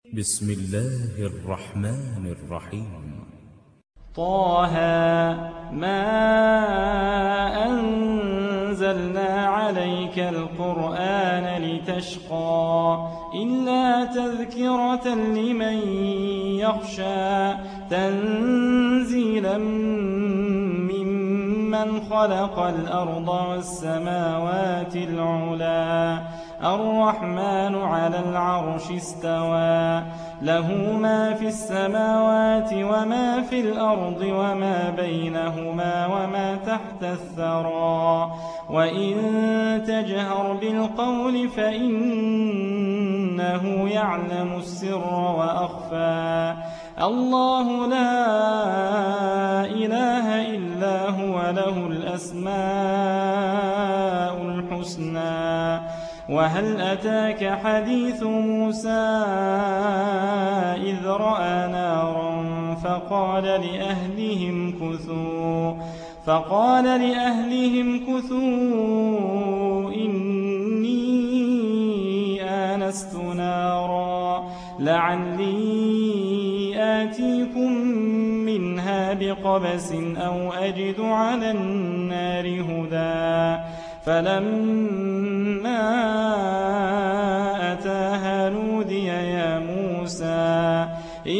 بسم الله الرحمن الرحيم. طه ما أنزلنا عليك القرآن لتشقى إلا تذكرة لمن يخشى تنزيلا ممن خلق الأرض والسماوات العلا الرحمن على العرش استوى له ما في السماوات وما في الأرض وما بينهما وما تحت الثرى وإن تجهر بالقول فإنه يعلم السر وأخفى الله لا إله إلا هو له الأسماء الحسنى وهل أتاك حديث موسى إذ رأى نارا فقال لأهلهم كثوا إني آنست نارا لعلي آتيكم منها بقبس أو أجد على النار هدى فلما أتاها نودي يا موسى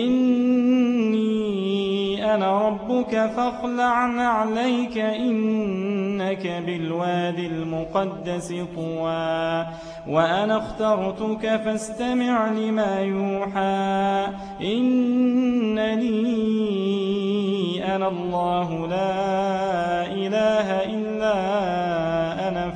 إني أنا ربك فاخلع نعليك إنك بالوادي المقدس طوى وأنا اخترتك فاستمع لما يوحى إنني أنا الله لا إله إلا أنا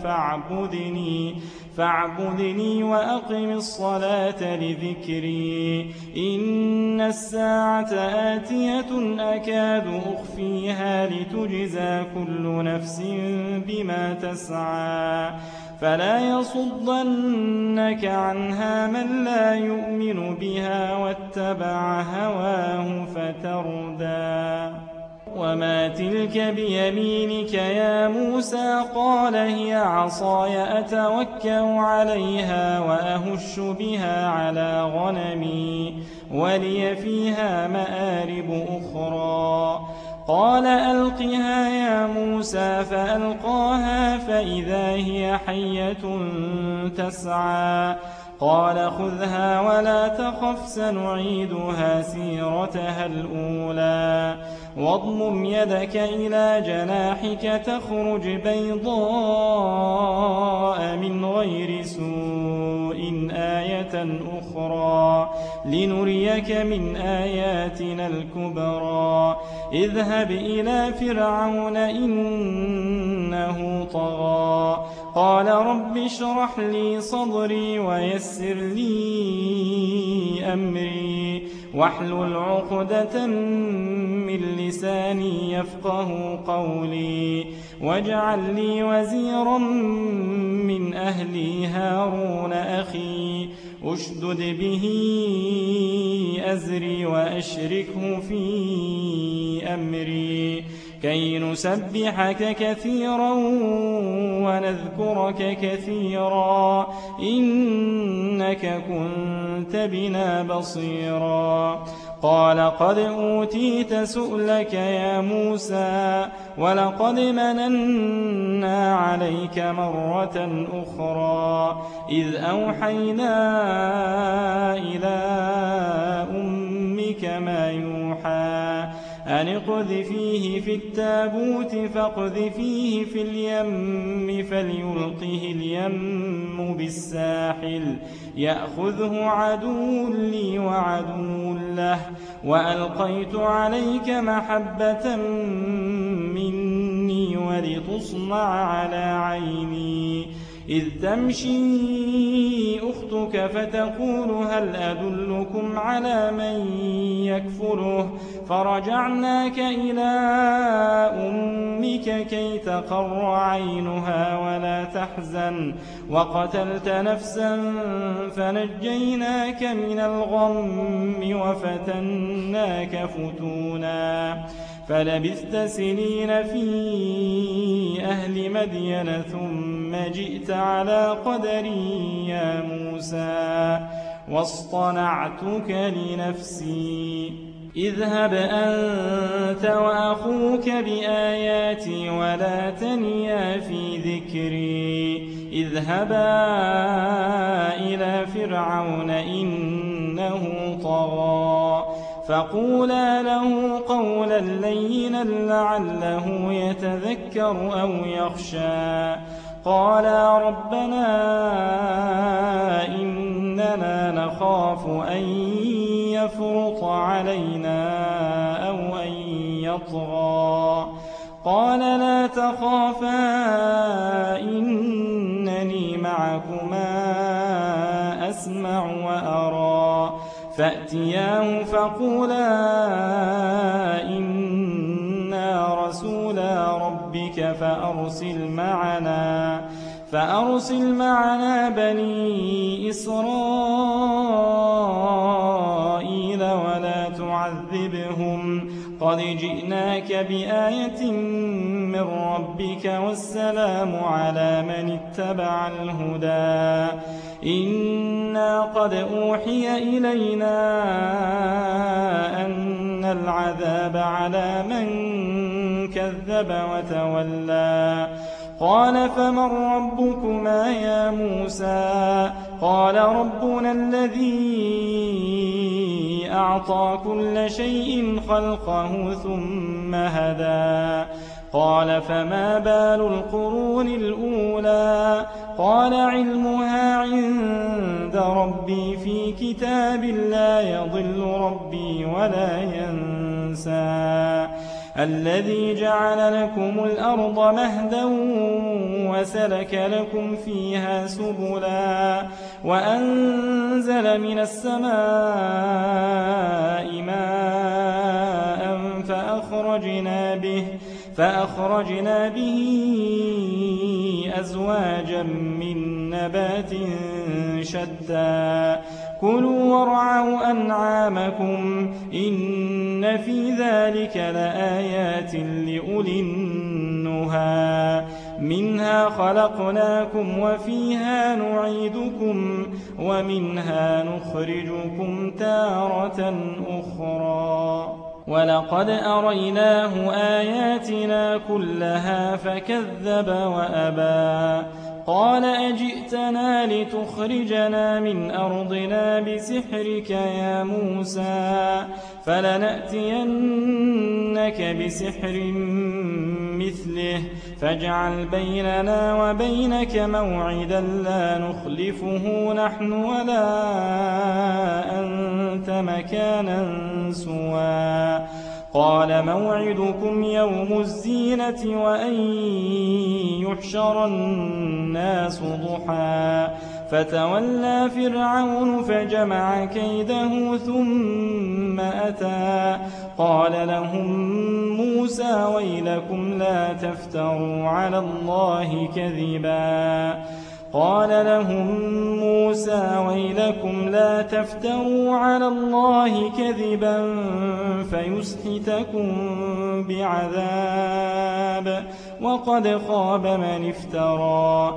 فاعبدني وأقم الصلاة لذكري إن الساعة آتية أكاد أخفيها لتجزى كل نفس بما تسعى فلا يصدنك عنها من لا يؤمن بها واتبع هواه فتردى وما تلك بيمينك يا موسى قال هي عصاي أتوكأ عليها وأهش بها على غنمي ولي فيها مآرب أخرى قال ألقها يا موسى فألقاها فإذا هي حية تسعى قال خذها ولا تخف سنعيدها سيرتها الأولى واضمم يدك إلى جناحك تخرج بيضاء من غير سوء آية أخرى لنريك من آياتنا الكبرى اذهب إلى فرعون إنه طغى قال رب اشرح لي صدري ويسر لي أمري واحلل عقدة من لساني يفقه قولي واجعل لي وزيرا من أهلي هارون أخي أشدد به أزري وأشركه في أمري كي نسبحك كثيرا ونذكرك كثيرا إنك كنت بنا بصيرا قال قد أوتيت سؤلك يا موسى ولقد مننا عليك مرة أخرى إذ أوحينا إلى أمك ما يوحى أن اقذفيه في التابوت فاقذفيه في اليم فليلقه اليم بالساحل يأخذه عدو لي وعدو له وألقيت عليك محبة مني ولتصنع على عيني إذ تمشي أختك فتقول هل أدلكم على من يكفله فرجعناك إلى أمك كي تقر عينها ولا تحزن وقتلت نفسا فنجيناك من الغم وفتناك فتونا فلبثت سنين في أهل مدين ثم جئت على قدري يا موسى واصطنعتك لنفسي اذهب أنت وأخوك بآياتي ولا تنيا في ذكري اذهبا إلى فرعون إنه طغى فقولا له قولا لينا لعله يتذكر أو يخشى قالا ربنا إننا نخاف أن يفرط علينا أو أن يطغى قال لا تخافا إنني معكما أسمع وأرى فأتياه فقولا إنا رسولا ربك فأرسل معنا بني إسرائيل ولا تعذبهم قد جئناك بآية من ربك والسلام على من اتبع الهدى إنا قد أوحي إلينا أن العذاب على من كذب وتولى قال فمن ربكما يا موسى قال ربنا الذي أعطى كل شيء خلقه ثم هدى قال فما بال القرون الأولى قال علمها عند ربي في كتاب لا يضل ربي ولا ينسى الذي جعل لكم الأرض مهدا وسلك لكم فيها سبلا وأنزل من السماء ماء فأخرجنا به أزواجا من نبات شتى كلوا وارعوا أنعامكم إن في ذلك لآيات لأولي النهى منها خلقناكم وفيها نعيدكم ومنها نخرجكم تارة أخرى ولقد أريناه آياتنا كلها فكذب وأبى قال أجئتنا لتخرجنا من أرضنا بسحرك يا موسى فلنأتينك بسحر مثله فاجعل بيننا وبينك موعدا لا نخلفه نحن ولا أنت مكانا سوى قال موعدكم يوم الزينة وأن يحشر الناس ضحى فتولى فرعون فجمع كيده ثم أتى قال لهم موسى ويلكم لا تفتروا على الله كذبا فيسحتكم بعذاب وقد خاب من افترى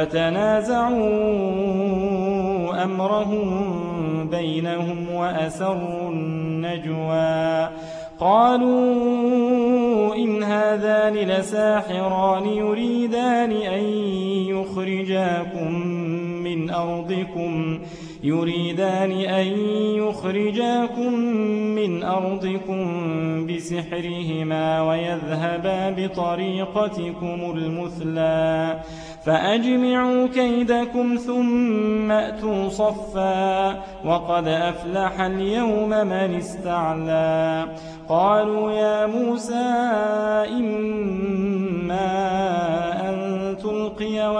فتنازعوا أمرهم بينهم وأسروا النجوى قالوا إن هذان لساحران يريدان أن يخرجاكم من أرضكم بسحرهما ويذهبا بطريقتكم المثلى فأجمعوا كيدكم ثم أتوا صفا وقد أفلح اليوم من استعلى قالوا يا موسى إما أن تلقي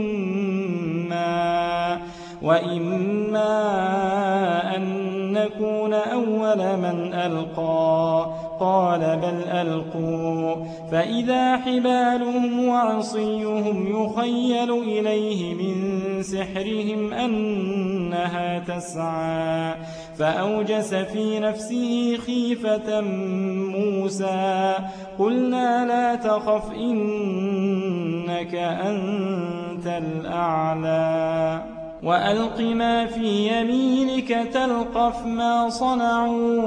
وإما أن نكون أول من ألقى قال بل ألقوا فإذا حبالهم وعصيهم يخيل إليه من سحرهم أنها تسعى فأوجس في نفسه خيفة موسى قلنا لا تخف إنك أنت الأعلى وألق ما في يمينك تلقف ما صنعوا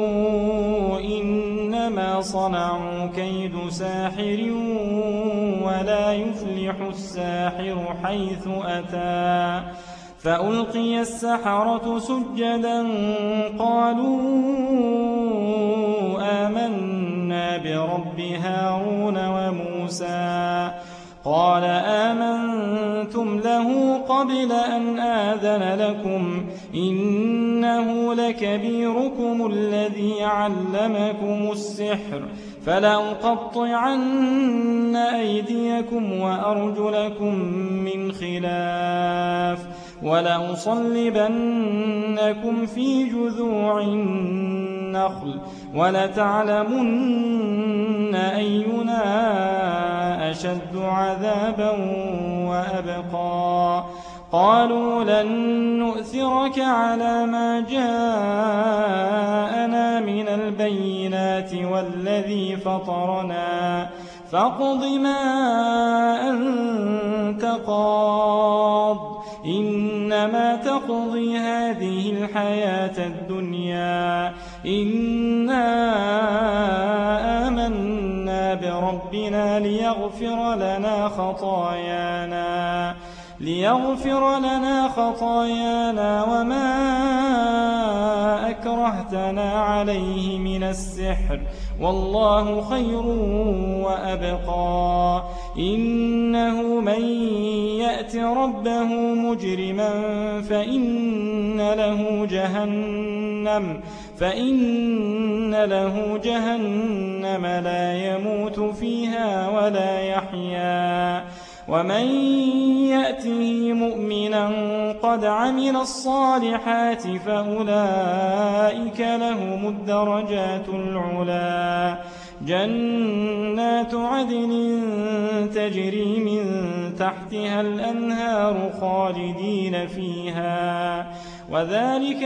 إنما صنعوا كيد ساحر ولا يفلح الساحر حيث أتى فألقي السحرة سجدا قالوا آمنا برب هارون وموسى قال آمنتم له قبل أن آذن لكم إنه لكبيركم الذي علمكم السحر فلأقطعن أيديكم وأرجلكم من خلاف ولأصلبنكم في جذوع النخل ولتعلمن أينا أشد عذابا وأبقى قالوا لن نؤثرك على ما جاءنا من البينات والذي فطرنا فاقض ما أنت قاض إنما تقضي هذه الحياة الدنيا إنا آمنا بربنا ليغفر لنا خطايانا وما أكرهتنا عليه من السحر والله خير وأبقى إنه من يأت ربه مجرما فإن له جهنم لا يموت فيها ولا يحيا ومن يأته مؤمنا قد عمل الصالحات فأولئك لهم الدرجات العلا جنات عدن تجري من تحتها الأنهار خالدين فيها وذلك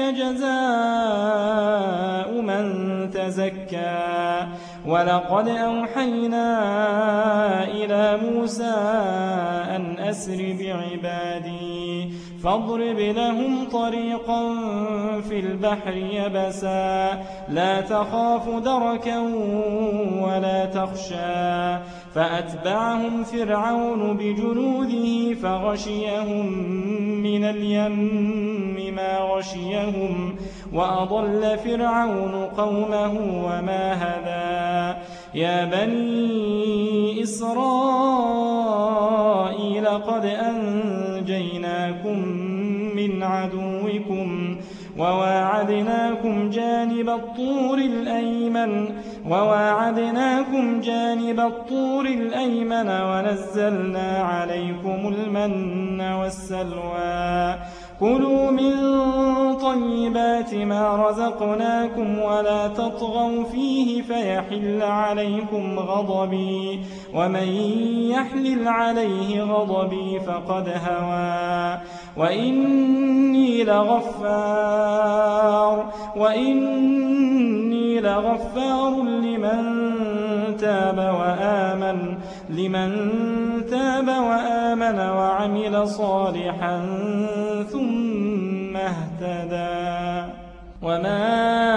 جزاء من تزكى ولقد أوحينا إلى موسى أن أسر بعبادي فاضرب لهم طريقا في البحر يبسا لا تخاف دركا ولا تخشى فأتبعهم فرعون بجنوده فغشيهم من اليم ما غشيهم وأضل فرعون قومه وما هدى يا بني إسرائيل قد أنجيناكم من عدوكم وواعدناكم جانب الطور الأيمن ونزلنا عليكم المن والسلوى كلوا من طيبات ما رزقناكم ولا تطغوا فيه فيحل عليكم غضبي ومن يحلل عليه غضبي فقد هوى وإني لغفار لمن تاب وآمن وعمل صالحا ثم اهتدى وما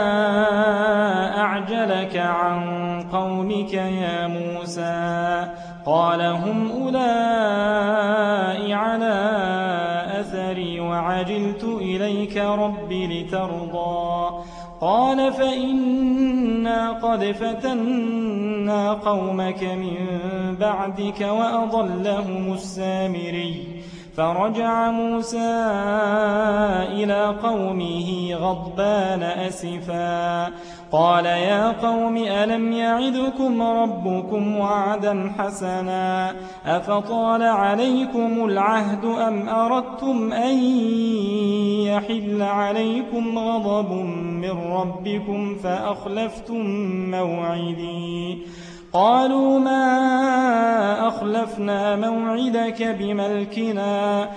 أعجلك عن قومك يا موسى قال هم أولئك على أثري وعجلت إليك رب لترضى قال فإنا قد فتنا قومك من بعدك وأضلهم السامري فرجع موسى إلى قومه غضبان أسفا قال يا قوم ألم يعدكم ربكم وعدا حسنا أفطال عليكم العهد أم أردتم أن يحل عليكم غضب من ربكم فأخلفتم موعدي قالوا ما أخلفنا موعدك بملكنا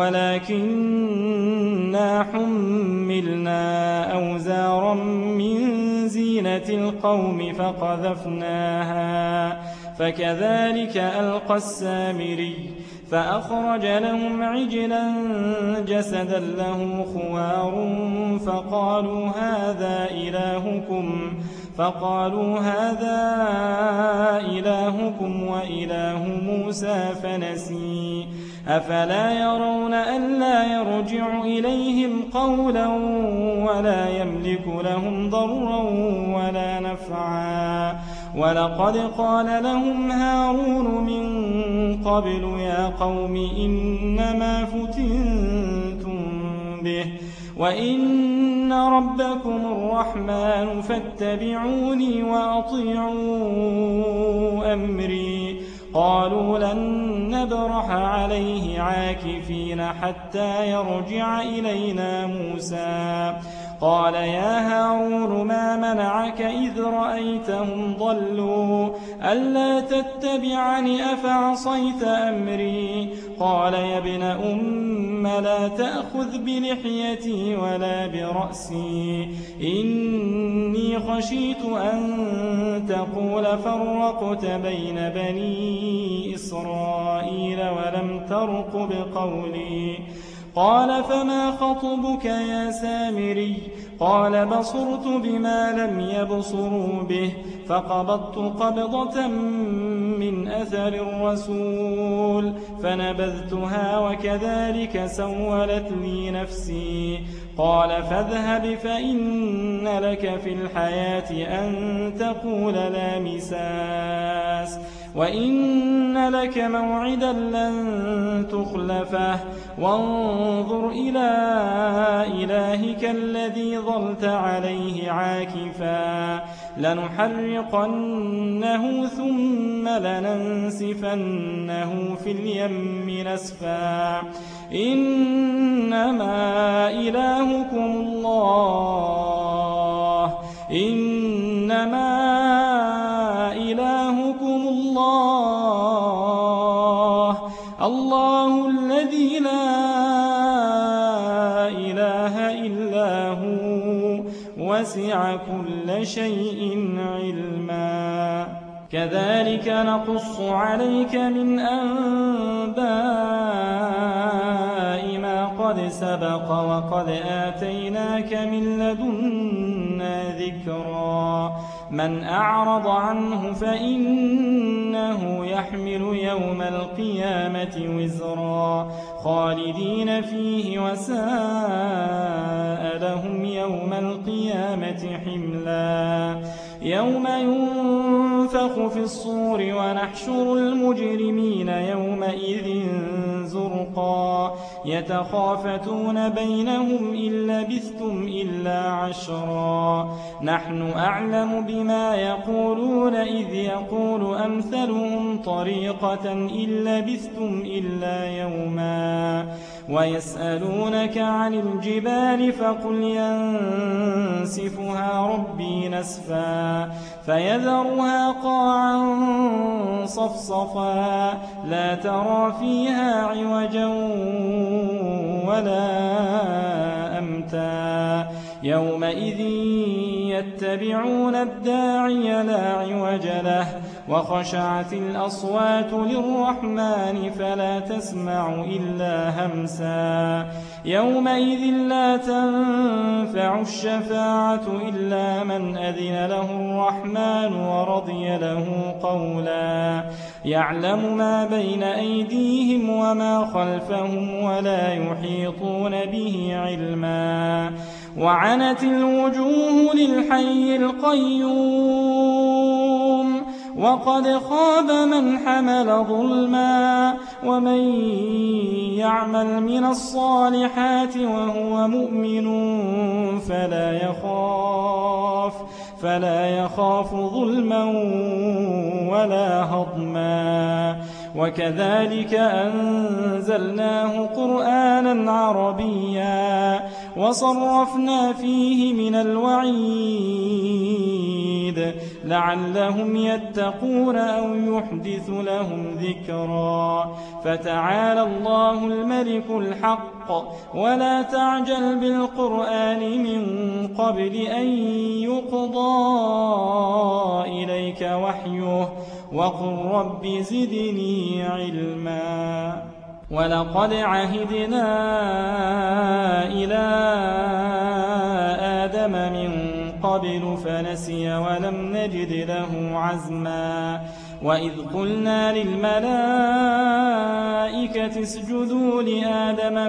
ولكننا حملنا أوزارا من زينة القوم فكذلك ألقى السامري فأخرج لهم عجلا جسدا له خوار فقالوا هذا إلهكم وإله موسى فنسي أفلا يرون ألا يرجع إليهم قولا ولا يملك لهم ضرا ولا نفعا ولقد قال لهم هارون من قبل يا قوم إنما فتنتم به وإن ربكم الرحمن فاتبعوني وأطيعوا أمري قالوا لن نبرح عليه عاكفين حتى يرجع إلينا موسى قال يا هارون ما منعك إذ رأيتهم ضلوا ألا تتبعني أفعصيت أمري قال يا ابن أم لا تأخذ بلحيتي ولا برأسي إني خشيت أن تقول فرقت بين بني إسرائيل ولم ترقب قولي قال فما خطبك يا سامري قال بصرت بما لم يبصروا به فقبضت قبضة من أثر الرسول فنبذتها وكذلك سولت لي نفسي قال فاذهب فإن لك في الحياة أن تقول لا مساس وإن لك موعدا لن تخلفه وانظر إلى إلهك الذي ظلت عليه عاكفا لنحرقنه ثم لننسفنه في اليم نسفا إنما إلهكم الله الذي لا إله إلا هو وسع كل شيء علما كذلك نقص عليك من أنباء ما قد سبق وقد آتيناك من لدنا ذكرا من أعرض عنه فإنه يحمل يوم القيامة وزرا خالدين فيه وساء لهم يوم القيامة حملا يوم ينفخ في الصور ونحشر المجرمين يومئذ زرقا يتخافتون بينهم إن لبثتم إلا عشرا نحن أعلم بما يقولون إذ يقول أمثلهم طريقة إن لبثتم إلا يوما ويسألونك عن الجبال فقل ينسفها ربي نسفا فيذرها قاعا صفصفا لا ترى فيها عوجا ولا أمتا يومئذ يتبعون الداعي لا عوج له وخشعت الأصوات للرحمن فلا تسمع إلا همسا يومئذ لا تنفع الشفاعة إلا من أذن له الرحمن ورضي له قولا يعلم ما بين أيديهم وما خلفهم ولا يحيطون به علما وعنت الوجوه للحي القيوم وقد خاب من حمل ظلما ومن يعمل من الصالحات وهو مؤمن فلا يخاف ظلما ولا هضما وكذلك أنزلناه قرآنا عربيا وصرفنا فيه من الوعيد لعلهم يتقون أو يحدث لهم ذكرا فتعالى الله الملك الحق ولا تعجل بالقرآن من قبل أن يقضى إليك وحيه وقل رب زدني علما ولقد عهدنا إلى آدم من قبل فنسي ولم نجد له عزما وإذ قلنا للملائكة اسجدوا لآدم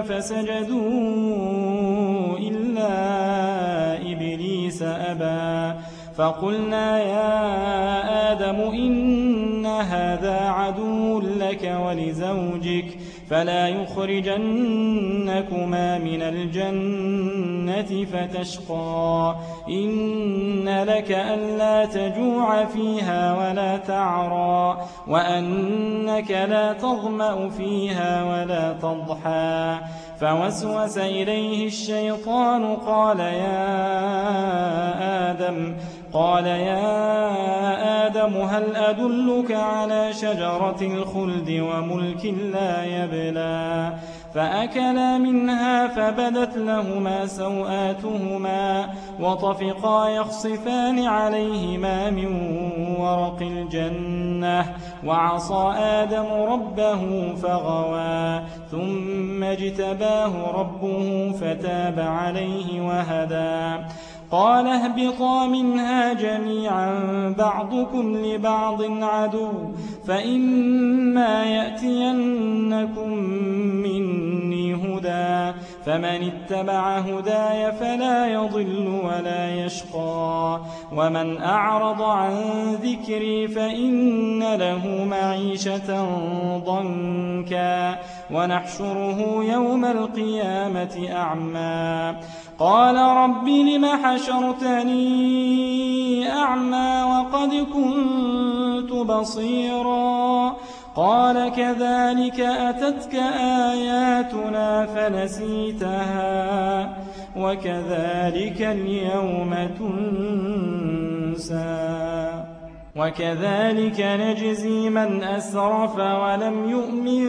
فسجدوا إلا إبليس أبى فقلنا يا آدم إن هذا عدو لك ولزوجك فلا يخرجنكما من الجنة فتشقى إن لك ألا تجوع فيها ولا تعرى وأنك لا تظمأ فيها ولا تضحى فوسوس إليه الشيطان قال يا آدم هل أدلك على شجرة الخلد وملك لا يبلى فأكلا منها فبدت لهما سوآتهما وطفقا يخصفان عليهما من ورق الجنة وعصى آدم ربه فغوى ثم اجتباه ربه فتاب عليه وهدى قال اهبطا منها جميعا بعضكم لبعض عدو فإما يأتينكم مني هدى فمن اتبع هداي فلا يضل ولا يشقى ومن أعرض عن ذكري فإن له معيشة ضنكا ونحشره يوم القيامة أعمى قال رب لم حشرتني أعمى وقد كنت بصيرا قال كذلك أتتك آياتنا فنسيتها وكذلك اليوم تنسى وكذلك نجزي من أسرف ولم يؤمن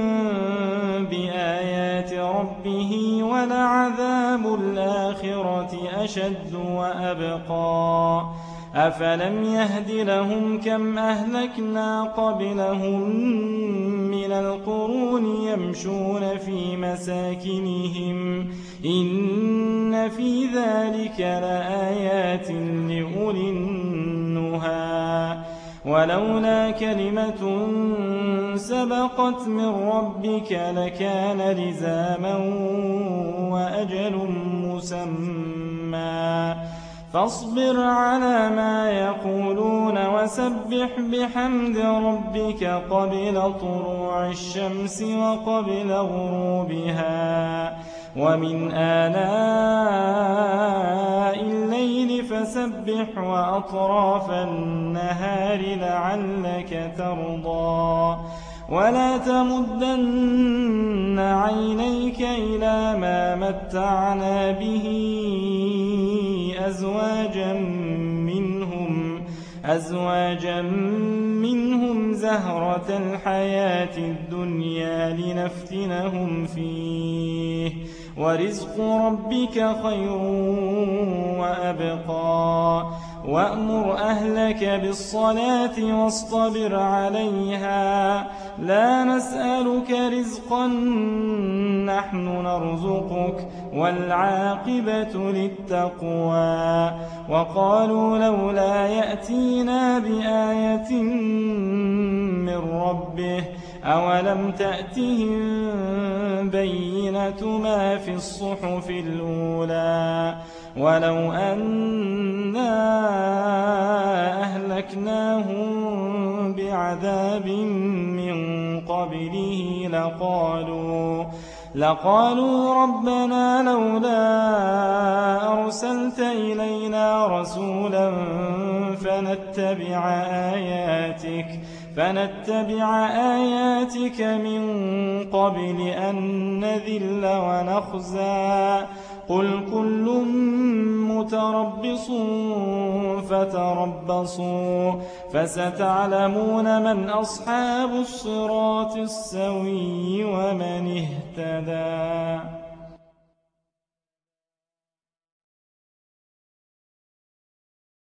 بآيات ربه ولعذاب الآخرة أشد وأبقى أفلم يهد لهم كم أهلكنا قبلهم من القرون يمشون في مساكنهم إن في ذلك لآيات لأولي النهى ولولا كلمة سبقت من ربك لكان لزاما وأجل مسمى فاصبر على ما يقولون وسبح بحمد ربك قبل طلوع الشمس وقبل غروبها ومن آلاء الليل فسبح وأطراف النهار لعلك ترضى ولا تمدن عينيك إلى ما متعنا به أزواجا منهم زهرة الحياة الدنيا لنفتنهم فيه ورزق ربك خير وأبقى وأمر أهلك بالصلاة واصطبر عليها لا نسألك رزقا نحن نرزقك والعاقبة للتقوى وقالوا لولا يأتينا بآية من ربه أولم تأتهم بينة ما في الصحف الأولى ولو أنا أهلكناهم بعذاب من قبله لقالوا ربنا لولا أرسلت إلينا رسولا فنتبع آياتك من قبل أن نذل ونخزى قل كل متربص فتربصوا فستعلمون من أصحاب الصراط السوي ومن اهتدى.